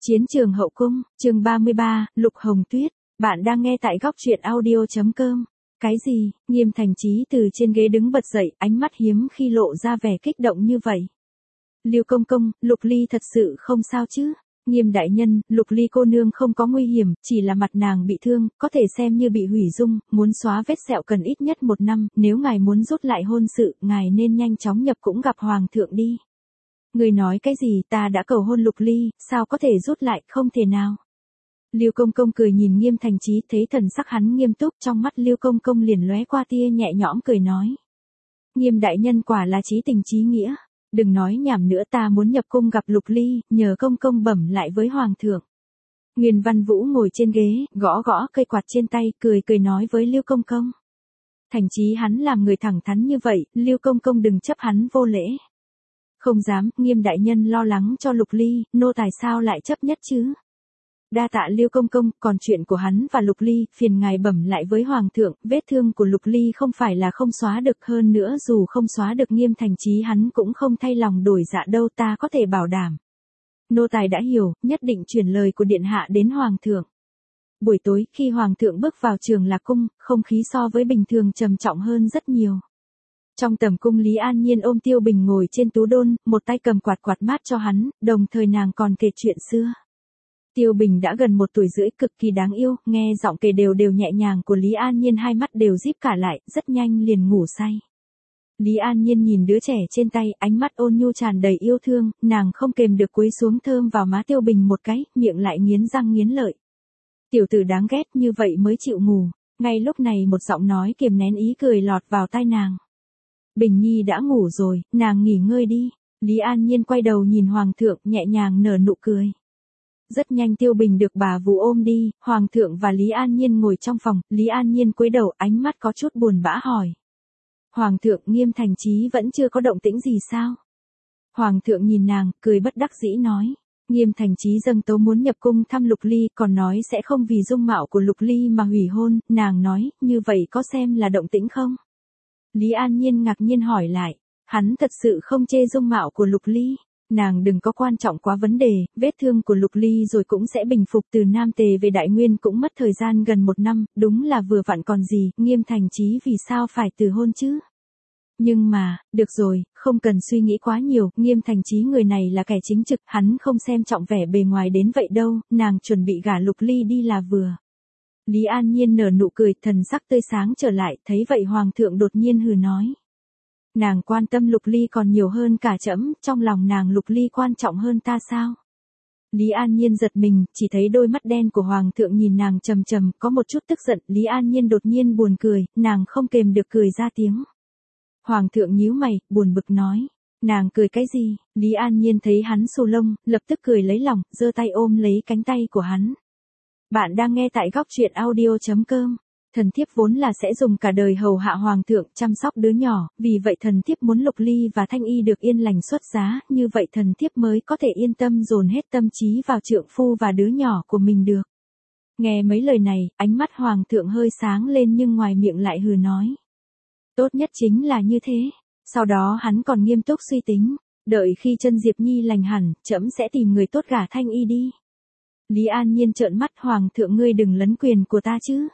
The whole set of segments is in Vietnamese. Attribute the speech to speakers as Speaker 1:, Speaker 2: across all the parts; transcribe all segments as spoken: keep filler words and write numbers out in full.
Speaker 1: Chiến trường hậu cung, chương ba mươi ba, Lục Hồng Tuyết, bạn đang nghe tại góc truyện audio chấm com. Cái gì? Nghiêm Thành Chí từ trên ghế đứng bật dậy, ánh mắt hiếm khi lộ ra vẻ kích động như vậy. Lưu công công, Lục Ly thật sự không sao chứ? Nghiêm đại nhân, Lục Ly cô nương không có nguy hiểm, chỉ là mặt nàng bị thương, có thể xem như bị hủy dung, muốn xóa vết sẹo cần ít nhất một năm, nếu ngài muốn rút lại hôn sự, ngài nên nhanh chóng nhập cũng gặp hoàng thượng đi. Người nói cái gì, ta đã cầu hôn Lục Ly, sao có thể rút lại, không thể nào. Lưu công công cười nhìn Nghiêm Thành Chí, thấy thần sắc hắn nghiêm túc, trong mắt Lưu công công liền lóe qua tia nhẹ nhõm cười nói. Nghiêm đại nhân quả là chí tình chí nghĩa, đừng nói nhảm nữa, ta muốn nhập cung gặp Lục Ly, nhờ công công bẩm lại với hoàng thượng. Nguyên Văn Vũ ngồi trên ghế, gõ gõ cây quạt trên tay, cười cười nói với Lưu công công. Thành Chí hắn làm người thẳng thắn như vậy, Lưu công công đừng chấp hắn vô lễ. Không dám, Nghiêm đại nhân lo lắng cho Lục Ly, nô tài sao lại chấp nhất chứ? Đa tạ Lưu công công, còn chuyện của hắn và Lục Ly, phiền ngài bẩm lại với hoàng thượng, vết thương của Lục Ly không phải là không xóa được, hơn nữa dù không xóa được Nghiêm Thành Chí hắn cũng không thay lòng đổi dạ đâu, ta có thể bảo đảm. Nô tài đã hiểu, nhất định chuyển lời của điện hạ đến hoàng thượng. Buổi tối, khi hoàng thượng bước vào Trường Lạc cung, không khí so với bình thường trầm trọng hơn rất nhiều. Trong tầm cung, Lý An Nhiên ôm Tiêu Bình ngồi trên tú đôn, một tay cầm quạt quạt mát cho hắn, đồng thời nàng còn kể chuyện xưa. Tiêu Bình đã gần một tuổi rưỡi, cực kỳ đáng yêu, nghe giọng kể đều đều nhẹ nhàng của Lý An Nhiên, hai mắt đều díp cả lại, rất nhanh liền ngủ say. Lý An Nhiên nhìn đứa trẻ trên tay, ánh mắt ôn nhu tràn đầy yêu thương, nàng không kềm được cúi xuống thơm vào má Tiêu Bình một cái, miệng lại nghiến răng nghiến lợi. Tiểu tử đáng ghét, như vậy mới chịu ngủ. Ngay lúc này một giọng nói kiềm nén ý cười lọt vào tai nàng. Bình Nhi đã ngủ rồi, nàng nghỉ ngơi đi. Lý An Nhiên quay đầu nhìn hoàng thượng, nhẹ nhàng nở nụ cười. Rất nhanh Tiêu Bình được bà vú ôm đi, hoàng thượng và Lý An Nhiên ngồi trong phòng, Lý An Nhiên cúi đầu, ánh mắt có chút buồn bã hỏi. Hoàng thượng, Nghiêm Thành Chí vẫn chưa có động tĩnh gì sao? Hoàng thượng nhìn nàng, cười bất đắc dĩ nói. Nghiêm Thành Chí dâng tấu muốn nhập cung thăm Lục Ly, còn nói sẽ không vì dung mạo của Lục Ly mà hủy hôn, nàng nói, như vậy có xem là động tĩnh không? Lý An Nhiên ngạc nhiên hỏi lại, hắn thật sự không chê dung mạo của Lục Ly, nàng đừng có quan trọng quá vấn đề, vết thương của Lục Ly rồi cũng sẽ bình phục, từ Nam Tề về Đại Nguyên cũng mất thời gian gần một năm, đúng là vừa vặn còn gì, Nghiêm Thành Chí vì sao phải từ hôn chứ? Nhưng mà, được rồi, không cần suy nghĩ quá nhiều, Nghiêm Thành Chí người này là kẻ chính trực, hắn không xem trọng vẻ bề ngoài đến vậy đâu, nàng chuẩn bị gả Lục Ly đi là vừa. Lý An Nhiên nở nụ cười, thần sắc tươi sáng trở lại, thấy vậy hoàng thượng đột nhiên hừ nói. Nàng quan tâm Lục Ly còn nhiều hơn cả trẫm, trong lòng nàng Lục Ly quan trọng hơn ta sao? Lý An Nhiên giật mình, chỉ thấy đôi mắt đen của hoàng thượng nhìn nàng trầm trầm, có một chút tức giận, Lý An Nhiên đột nhiên buồn cười, nàng không kềm được cười ra tiếng. Hoàng thượng nhíu mày, buồn bực nói. Nàng cười cái gì? Lý An Nhiên thấy hắn xù lông, lập tức cười lấy lòng, giơ tay ôm lấy cánh tay của hắn. Bạn đang nghe tại góc truyện audio chấm com. Thần thiếp vốn là sẽ dùng cả đời hầu hạ hoàng thượng, chăm sóc đứa nhỏ, vì vậy thần thiếp muốn Lục Ly và Thanh Y được yên lành xuất giá, như vậy thần thiếp mới có thể yên tâm dồn hết tâm trí vào trượng phu và đứa nhỏ của mình được. Nghe mấy lời này, ánh mắt hoàng thượng hơi sáng lên nhưng ngoài miệng lại hừ nói. Tốt nhất chính là như thế. Sau đó hắn còn nghiêm túc suy tính, đợi khi chân Diệp Nhi lành hẳn, trẫm sẽ tìm người tốt gả Thanh Y đi. Lý An Nhiên trợn mắt, hoàng thượng ngươi đừng lấn quyền của ta chứ.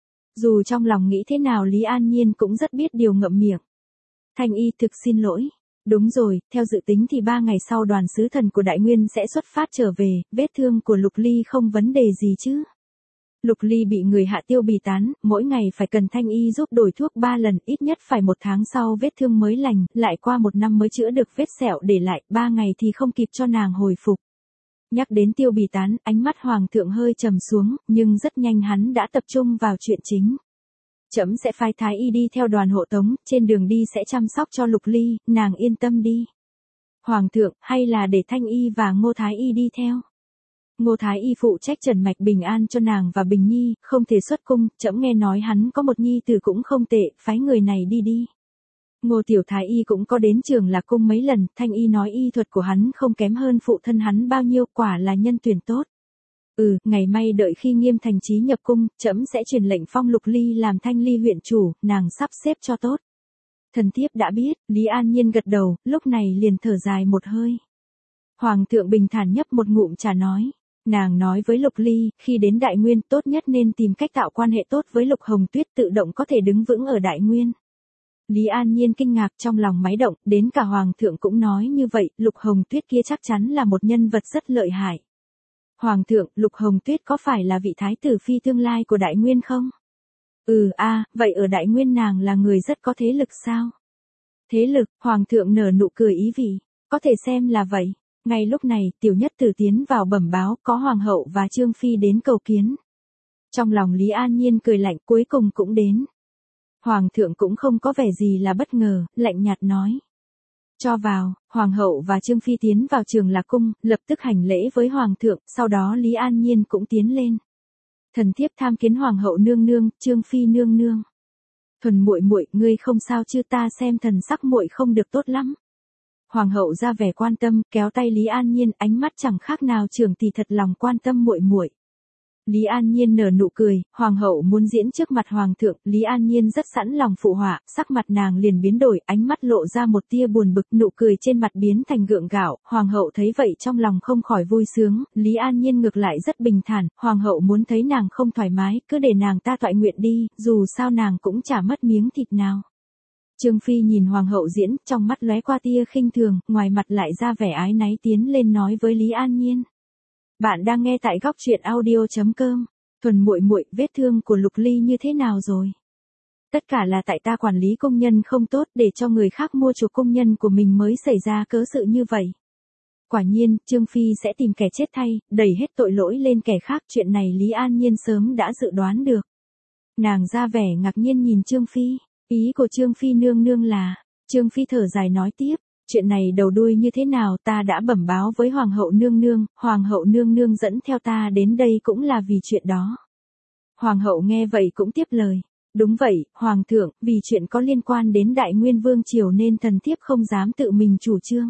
Speaker 1: Dù trong lòng nghĩ thế nào Lý An Nhiên cũng rất biết điều ngậm miệng. Thanh Y thực xin lỗi. Đúng rồi, theo dự tính thì ba ngày sau đoàn sứ thần của Đại Nguyên sẽ xuất phát trở về, vết thương của Lục Ly không vấn đề gì chứ. Lục Ly bị người hạ tiêu bì tán, mỗi ngày phải cần Thanh Y giúp đổi thuốc ba lần, ít nhất phải một tháng sau vết thương mới lành, lại qua một năm mới chữa được vết sẹo để lại, ba ngày thì không kịp cho nàng hồi phục. Nhắc đến tiêu bì tán, ánh mắt hoàng thượng hơi trầm xuống, nhưng rất nhanh hắn đã tập trung vào chuyện chính. Trẫm sẽ phái Thái Y đi theo đoàn hộ tống, trên đường đi sẽ chăm sóc cho Lục Ly, nàng yên tâm đi. Hoàng thượng, hay là để Thanh Y và Ngô Thái Y đi theo? Ngô Thái Y phụ trách trần mạch bình an cho nàng và Bình Nhi, không thể xuất cung, trẫm nghe nói hắn có một nhi tử cũng không tệ, phái người này đi đi. Ngô Tiểu Thái Y cũng có đến Trường Lạc cung mấy lần, Thanh Y nói y thuật của hắn không kém hơn phụ thân hắn bao nhiêu, quả là nhân tuyển tốt. Ừ, ngày mai đợi khi Nghiêm Thành Chí nhập cung, trẫm sẽ truyền lệnh phong Lục Ly làm Thanh Ly huyện chủ, nàng sắp xếp cho tốt. Thần thiếp đã biết, Lý An Nhiên gật đầu, lúc này liền thở dài một hơi. Hoàng thượng bình thản nhấp một ngụm trà nói, Nàng nói với Lục Ly, khi đến Đại Nguyên tốt nhất nên tìm cách tạo quan hệ tốt với Lục Hồng Tuyết tự động có thể đứng vững ở Đại Nguyên. Lý An Nhiên kinh ngạc trong lòng máy động, đến cả Hoàng thượng cũng nói như vậy, Lục Hồng Tuyết kia chắc chắn là một nhân vật rất lợi hại. Hoàng thượng, Lục Hồng Tuyết có phải là vị thái tử phi tương lai của Đại Nguyên không? Ừ a, vậy ở Đại Nguyên nàng là người rất có thế lực sao? Thế lực, Hoàng thượng nở nụ cười ý vị, có thể xem là vậy. Ngay lúc này, Tiểu Nhất Tử tiến vào bẩm báo có Hoàng hậu và Trương Phi đến cầu kiến. Trong lòng Lý An Nhiên cười lạnh cuối cùng cũng đến. Hoàng thượng cũng không có vẻ gì là bất ngờ, lạnh nhạt nói. Cho vào, Hoàng hậu và Trương Phi tiến vào Trường Lạc Cung, lập tức hành lễ với Hoàng thượng, sau đó Lý An Nhiên cũng tiến lên. Thần thiếp tham kiến Hoàng hậu nương nương, Trương Phi nương nương. Thuần muội muội, ngươi không sao chứ, ta xem thần sắc muội không được tốt lắm. Hoàng hậu ra vẻ quan tâm, kéo tay Lý An Nhiên, ánh mắt chẳng khác nào trưởng tỷ thật lòng quan tâm muội muội. Lý An Nhiên nở nụ cười, Hoàng hậu muốn diễn trước mặt Hoàng thượng, Lý An Nhiên rất sẵn lòng phụ họa, sắc mặt nàng liền biến đổi, ánh mắt lộ ra một tia buồn bực, nụ cười trên mặt biến thành gượng gạo, Hoàng hậu thấy vậy trong lòng không khỏi vui sướng, Lý An Nhiên ngược lại rất bình thản, Hoàng hậu muốn thấy nàng không thoải mái, cứ để nàng ta toại nguyện đi, dù sao nàng cũng chả mất miếng thịt nào. Trương Phi nhìn Hoàng hậu diễn, trong mắt lóe qua tia khinh thường, ngoài mặt lại ra vẻ ái náy tiến lên nói với Lý An Nhiên. Bạn đang nghe tại góc truyện audio chấm com. Thuần muội muội, vết thương của Lục Ly như thế nào rồi? Tất cả là tại ta quản lý công nhân không tốt để cho người khác mua chuộc công nhân của mình mới xảy ra cớ sự như vậy. Quả nhiên, Trương Phi sẽ tìm kẻ chết thay, đẩy hết tội lỗi lên kẻ khác, chuyện này Lý An Nhiên sớm đã dự đoán được. Nàng ra vẻ ngạc nhiên nhìn Trương Phi, ý của Trương Phi nương nương là, Trương Phi thở dài nói tiếp. Chuyện này đầu đuôi như thế nào ta đã bẩm báo với Hoàng hậu nương nương, Hoàng hậu nương nương dẫn theo ta đến đây cũng là vì chuyện đó. Hoàng hậu nghe vậy cũng tiếp lời. Đúng vậy, Hoàng thượng, vì chuyện có liên quan đến Đại Nguyên Vương Triều nên thần thiếp không dám tự mình chủ trương.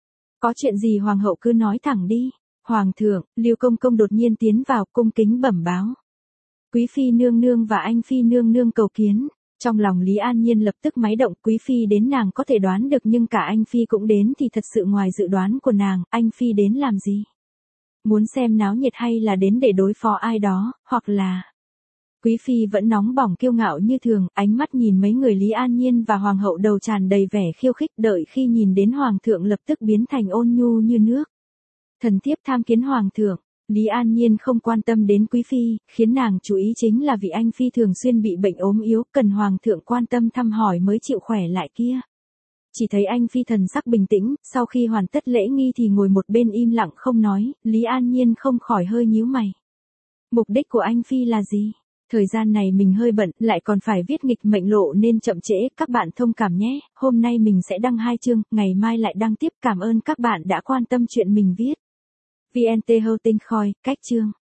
Speaker 1: Có chuyện gì Hoàng hậu cứ nói thẳng đi. Hoàng thượng, Lưu Công Công đột nhiên tiến vào cung kính bẩm báo. Quý Phi nương nương và anh Phi nương nương cầu kiến. Trong lòng Lý An Nhiên lập tức máy động, Quý Phi đến nàng có thể đoán được nhưng cả anh Phi cũng đến thì thật sự ngoài dự đoán của nàng, anh Phi đến làm gì? Muốn xem náo nhiệt hay là đến để đối phó ai đó, hoặc là... Quý Phi vẫn nóng bỏng kiêu ngạo như thường, ánh mắt nhìn mấy người Lý An Nhiên và Hoàng hậu đầu tràn đầy vẻ khiêu khích, đợi khi nhìn đến Hoàng thượng lập tức biến thành ôn nhu như nước. Thần thiếp tham kiến Hoàng thượng. Lý An Nhiên không quan tâm đến Quý Phi, khiến nàng chú ý chính là vị anh Phi thường xuyên bị bệnh ốm yếu, cần Hoàng thượng quan tâm thăm hỏi mới chịu khỏe lại kia. Chỉ thấy anh Phi thần sắc bình tĩnh, sau khi hoàn tất lễ nghi thì ngồi một bên im lặng không nói, Lý An Nhiên không khỏi hơi nhíu mày. Mục đích của anh Phi là gì? Thời gian này mình hơi bận, lại còn phải viết nghịch mệnh lộ nên chậm trễ, các bạn thông cảm nhé, hôm nay mình sẽ đăng hai chương, ngày mai lại đăng tiếp, cảm ơn các bạn đã quan tâm chuyện mình viết. vê en tê Hosting Khoi, cách chương.